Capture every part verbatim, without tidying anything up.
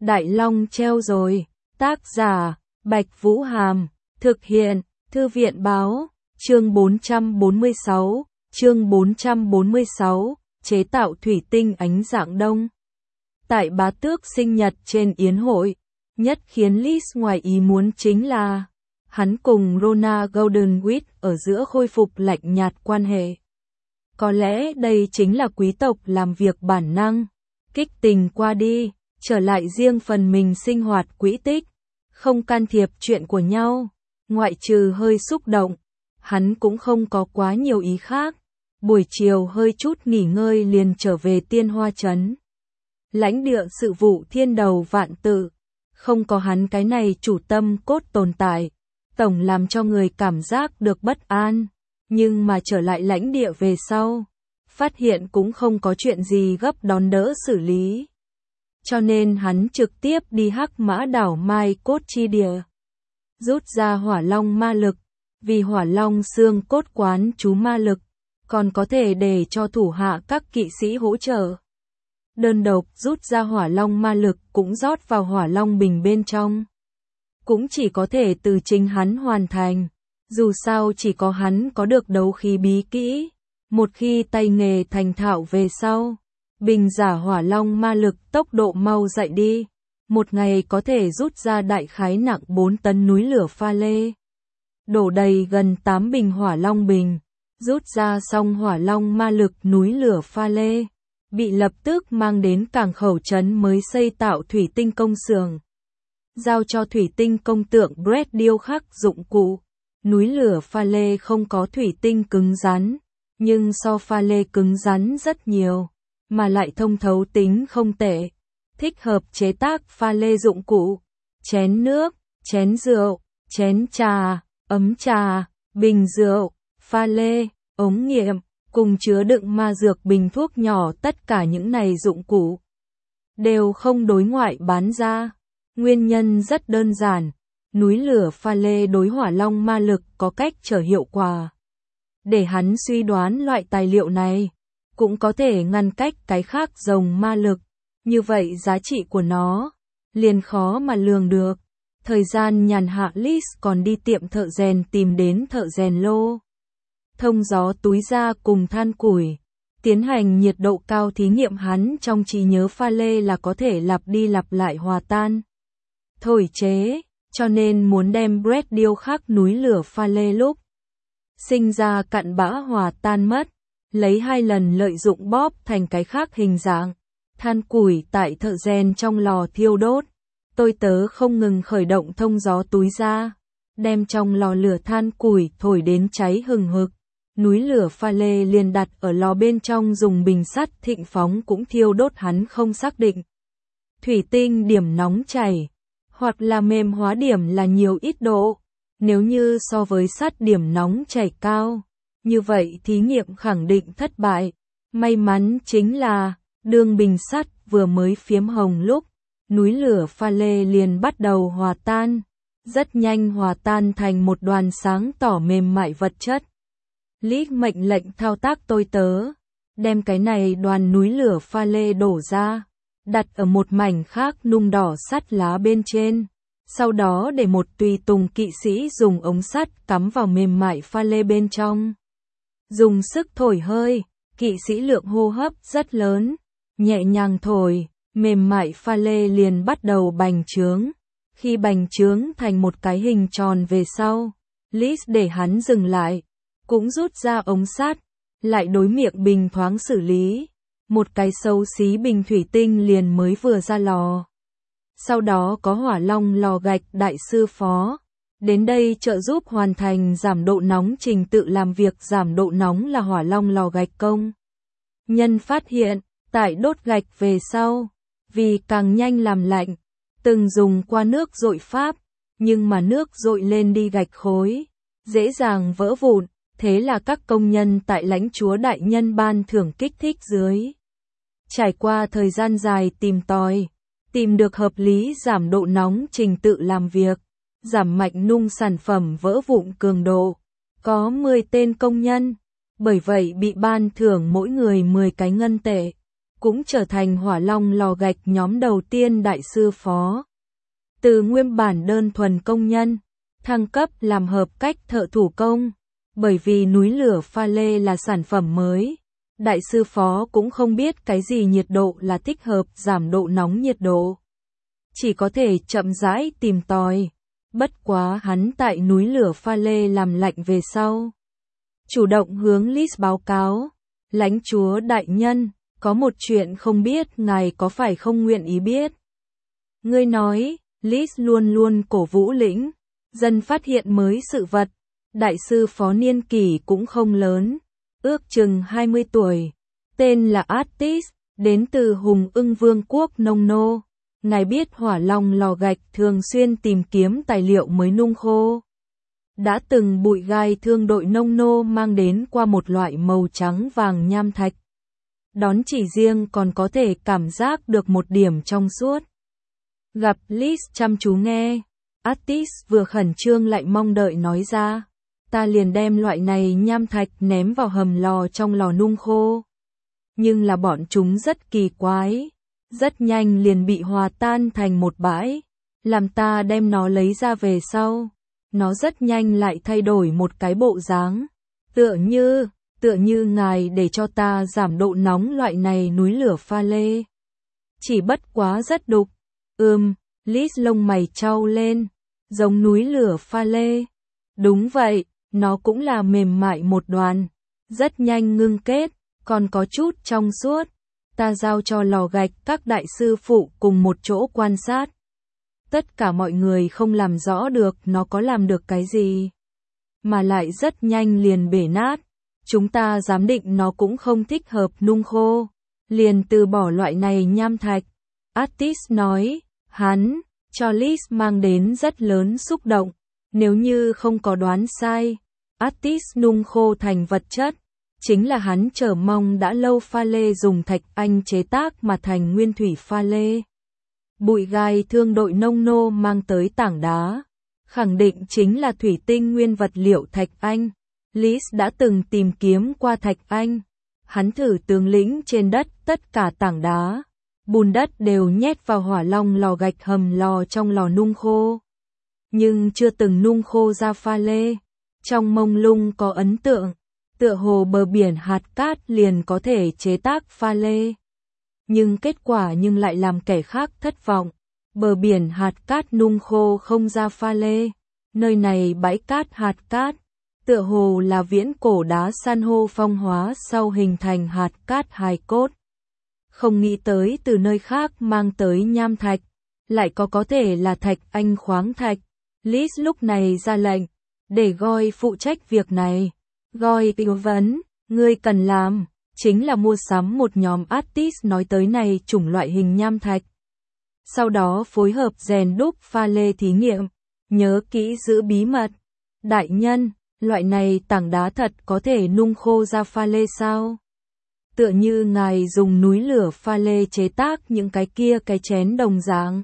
Đại Long treo rồi. Tác giả, Bạch Vũ Hàm. Thực hiện, Thư viện báo. Chương bốn trăm bốn mươi sáu. Chương bốn trăm bốn mươi sáu. Chế tạo thủy tinh ánh dạng đông. Tại bá tước sinh nhật trên yến hội, nhất khiến Liz ngoài ý muốn chính là hắn cùng Rona Goldenwhite ở giữa khôi phục lạnh nhạt quan hệ. Có lẽ đây chính là quý tộc làm việc bản năng, kích tình qua đi, trở lại riêng phần mình sinh hoạt quỹ tích, không can thiệp chuyện của nhau, ngoại trừ hơi xúc động, hắn cũng không có quá nhiều ý khác. Buổi chiều hơi chút nghỉ ngơi liền trở về Tiên Hoa Trấn. Lãnh địa sự vụ thiên đầu vạn tự, không có hắn cái này chủ tâm cốt tồn tại, tổng làm cho người cảm giác được bất an, nhưng mà trở lại lãnh địa về sau, phát hiện cũng không có chuyện gì gấp đón đỡ xử lý. Cho nên hắn trực tiếp đi Hắc Mã đảo Mai Cốt chi địa, rút ra hỏa long ma lực, vì hỏa long xương cốt quán chú ma lực, còn có thể để cho thủ hạ các kỵ sĩ hỗ trợ. Đơn độc rút ra hỏa long ma lực cũng rót vào hỏa long bình bên trong. Cũng chỉ có thể từ chính hắn hoàn thành, dù sao chỉ có hắn có được đấu khí bí kỹ. Một khi tay nghề thành thạo về sau, bình giả hỏa long ma lực tốc độ mau dậy đi. Một ngày có thể rút ra đại khái nặng bốn tấn núi lửa pha lê. Đổ đầy gần tám bình hỏa long bình. Rút ra xong hỏa long ma lực núi lửa pha lê, bị lập tức mang đến cảng khẩu trấn mới xây tạo thủy tinh công xưởng. Giao cho thủy tinh công tượng Brett điêu khắc dụng cụ. Núi lửa pha lê không có thủy tinh cứng rắn, nhưng so pha lê cứng rắn rất nhiều, mà lại thông thấu tính không tệ. Thích hợp chế tác pha lê dụng cụ, chén nước, chén rượu, chén trà, ấm trà, bình rượu, pha lê, ống nghiệm, cùng chứa đựng ma dược bình thuốc nhỏ, tất cả những này dụng cụ đều không đối ngoại bán ra. Nguyên nhân rất đơn giản, núi lửa pha lê đối hỏa long ma lực có cách trở hiệu quả. Để hắn suy đoán loại tài liệu này cũng có thể ngăn cách cái khác rồng ma lực, như vậy giá trị của nó liền khó mà lường được. Thời gian nhàn hạ Liz còn đi tiệm thợ rèn tìm đến thợ rèn lô. Thông gió túi da cùng than củi, tiến hành nhiệt độ cao thí nghiệm. Hắn trong trí nhớ pha lê là có thể lặp đi lặp lại hòa tan, thổi chế, cho nên muốn đem Brett điêu khắc núi lửa pha lê lúc sinh ra cặn bã hòa tan mất, lấy hai lần lợi dụng bóp thành cái khác hình dạng. Than củi tại thợ rèn trong lò thiêu đốt, tôi tớ không ngừng khởi động thông gió túi da, đem trong lò lửa than củi thổi đến cháy hừng hực. Núi lửa pha lê liền đặt ở lò bên trong dùng bình sắt thịnh phóng cũng thiêu đốt. Hắn không xác định thủy tinh điểm nóng chảy hoặc là mềm hóa điểm là nhiều ít độ. Nếu như so với sắt điểm nóng chảy cao, như vậy thí nghiệm khẳng định thất bại. May mắn chính là đương bình sắt vừa mới phiếm hồng lúc, núi lửa pha lê liền bắt đầu hòa tan, rất nhanh hòa tan thành một đoàn sáng tỏ mềm mại vật chất. Lý mệnh lệnh thao tác tôi tớ, đem cái này đoàn núi lửa pha lê đổ ra, đặt ở một mảnh khác nung đỏ sắt lá bên trên, sau đó để một tùy tùng kỵ sĩ dùng ống sắt cắm vào mềm mại pha lê bên trong. Dùng sức thổi hơi, kỵ sĩ lượng hô hấp rất lớn, nhẹ nhàng thổi, mềm mại pha lê liền bắt đầu bành trướng. Khi bành trướng thành một cái hình tròn về sau, Liz để hắn dừng lại, cũng rút ra ống sắt, lại đối miệng bình thoáng xử lý. Một cái xấu xí bình thủy tinh liền mới vừa ra lò. Sau đó có hỏa long lò gạch đại sư phó đến đây trợ giúp hoàn thành giảm độ nóng. Trình tự làm việc giảm độ nóng là hỏa long lò gạch công nhân phát hiện, tại đốt gạch về sau, vì càng nhanh làm lạnh, từng dùng qua nước dội pháp, nhưng mà nước dội lên đi gạch khối dễ dàng vỡ vụn. Thế là các công nhân tại lãnh chúa đại nhân ban thưởng kích thích dưới, trải qua thời gian dài tìm tòi, tìm được hợp lý giảm độ nóng trình tự làm việc, giảm mạnh nung sản phẩm vỡ vụn cường độ. Có mười tên công nhân, bởi vậy bị ban thưởng mỗi người mười cái ngân tệ. cũng trở thành hỏa long lò gạch nhóm đầu tiên đại sư phó. Từ nguyên bản đơn thuần công nhân, thăng cấp làm hợp cách thợ thủ công, bởi vì núi lửa pha lê là sản phẩm mới. Đại sư phó cũng không biết cái gì nhiệt độ là thích hợp giảm độ nóng nhiệt độ. Chỉ có thể chậm rãi tìm tòi. Bất quá hắn tại núi lửa pha lê làm lạnh về sau. Chủ động hướng Lis báo cáo. Lãnh chúa đại nhân, có một chuyện không biết ngài có phải không nguyện ý biết. Ngươi nói, Lis luôn luôn cổ vũ lĩnh. Dân phát hiện mới sự vật. Đại sư phó niên kỷ cũng không lớn. Ước chừng hai mươi tuổi. Tên là Attis, đến từ Hùng Ưng Vương quốc Nông Nô. Ngài biết hỏa long lò gạch thường xuyên tìm kiếm tài liệu mới nung khô. Đã từng bụi gai thương đội Nông Nô mang đến qua một loại màu trắng vàng nham thạch. Đón chỉ riêng còn có thể cảm giác được một điểm trong suốt. Gặp Lis chăm chú nghe, Attis vừa khẩn trương lại mong đợi nói ra. Ta liền đem loại này nham thạch ném vào hầm lò trong lò nung khô. Nhưng là bọn chúng rất kỳ quái. Rất nhanh liền bị hòa tan thành một bãi. Làm ta đem nó lấy ra về sau. Nó rất nhanh lại thay đổi một cái bộ dáng. Tựa như, tựa như ngài để cho ta giảm độ nóng loại này núi lửa pha lê. Chỉ bất quá rất đục. Ừm, Lis lông mày trao lên. Giống núi lửa pha lê. Đúng vậy, nó cũng là mềm mại một đoàn. Rất nhanh ngưng kết, còn có chút trong suốt. Ta giao cho lò gạch các đại sư phụ cùng một chỗ quan sát. Tất cả mọi người không làm rõ được nó có làm được cái gì. Mà lại rất nhanh liền bể nát. Chúng ta giám định nó cũng không thích hợp nung khô. Liền từ bỏ loại này nham thạch. Attis nói, hắn, cho Lis mang đến rất lớn xúc động. Nếu như không có đoán sai, Attis nung khô thành vật chất. Chính là hắn chờ mong đã lâu pha lê dùng thạch anh chế tác mà thành nguyên thủy pha lê. Bụi gai thương đội Nông Nô mang tới tảng đá. Khẳng định chính là thủy tinh nguyên vật liệu thạch anh. Lis đã từng tìm kiếm qua thạch anh. Hắn thử tướng lĩnh trên đất tất cả tảng đá. Bùn đất đều nhét vào hỏa long lò gạch hầm lò trong lò nung khô. Nhưng chưa từng nung khô ra pha lê. Trong mông lung có ấn tượng. Tựa hồ bờ biển hạt cát liền có thể chế tác pha lê. Nhưng kết quả nhưng lại làm kẻ khác thất vọng. Bờ biển hạt cát nung khô không ra pha lê. Nơi này bãi cát hạt cát. Tựa hồ là viễn cổ đá san hô phong hóa sau hình thành hạt cát hài cốt. Không nghĩ tới từ nơi khác mang tới nham thạch. Lại có có thể là thạch anh khoáng thạch. Lis lúc này ra lệnh. Để Goi phụ trách việc này. Goi tư vấn, ngươi cần làm, chính là mua sắm một nhóm Attis nói tới này chủng loại hình nham thạch. Sau đó phối hợp rèn đúc pha lê thí nghiệm, nhớ kỹ giữ bí mật. Đại nhân, loại này tảng đá thật có thể nung khô ra pha lê sao? Tựa như ngài dùng núi lửa pha lê chế tác những cái kia cái chén đồng dạng.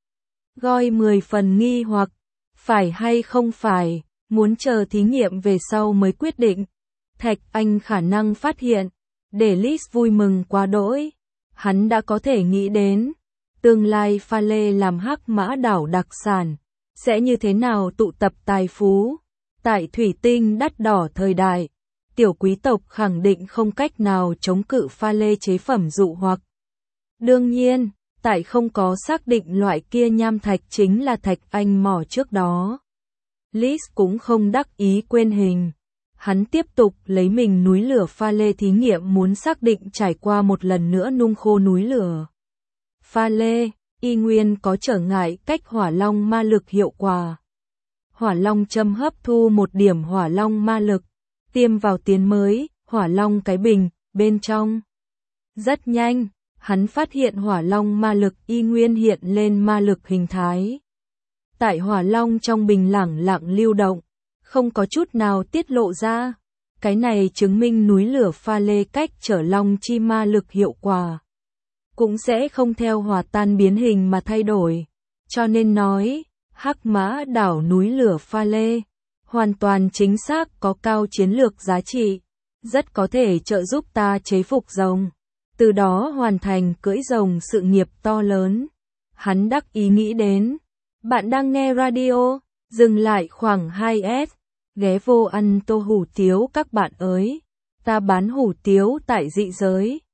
Goi mười phần nghi hoặc, phải hay không phải? Muốn chờ thí nghiệm về sau mới quyết định. Thạch anh khả năng phát hiện. Để Lis vui mừng quá đỗi. Hắn đã có thể nghĩ đến. Tương lai pha lê làm hắc mã đảo đặc sản. Sẽ như thế nào tụ tập tài phú. Tại thủy tinh đắt đỏ thời đại. Tiểu quý tộc khẳng định không cách nào chống cự pha lê chế phẩm dụ hoặc. Đương nhiên, tại không có xác định loại kia nham thạch chính là thạch anh mỏ trước đó. Lis cũng không đắc ý quên hình. Hắn tiếp tục lấy mình núi lửa pha lê thí nghiệm muốn xác định trải qua một lần nữa nung khô núi lửa. Pha lê, y nguyên có trở ngại cách hỏa long ma lực hiệu quả. Hỏa long châm hấp thu một điểm hỏa long ma lực, tiêm vào tiến mới, hỏa long cái bình, bên trong. Rất nhanh, hắn phát hiện hỏa long ma lực y nguyên hiện lên ma lực hình thái. Tại hỏa long trong bình lẳng lặng lưu động, không có chút nào tiết lộ ra. Cái này chứng minh núi lửa pha lê cách trở long chi ma lực hiệu quả. Cũng sẽ không theo hòa tan biến hình mà thay đổi. Cho nên nói, hắc mã đảo núi lửa pha lê, hoàn toàn chính xác có cao chiến lược giá trị. Rất có thể trợ giúp ta chế phục rồng. từ đó hoàn thành cưỡi rồng sự nghiệp to lớn. Hắn đắc ý nghĩ đến. Bạn đang nghe radio, dừng lại khoảng hai s, ghé vô ăn tô hủ tiếu các bạn ơi. Ta bán hủ tiếu tại dị giới.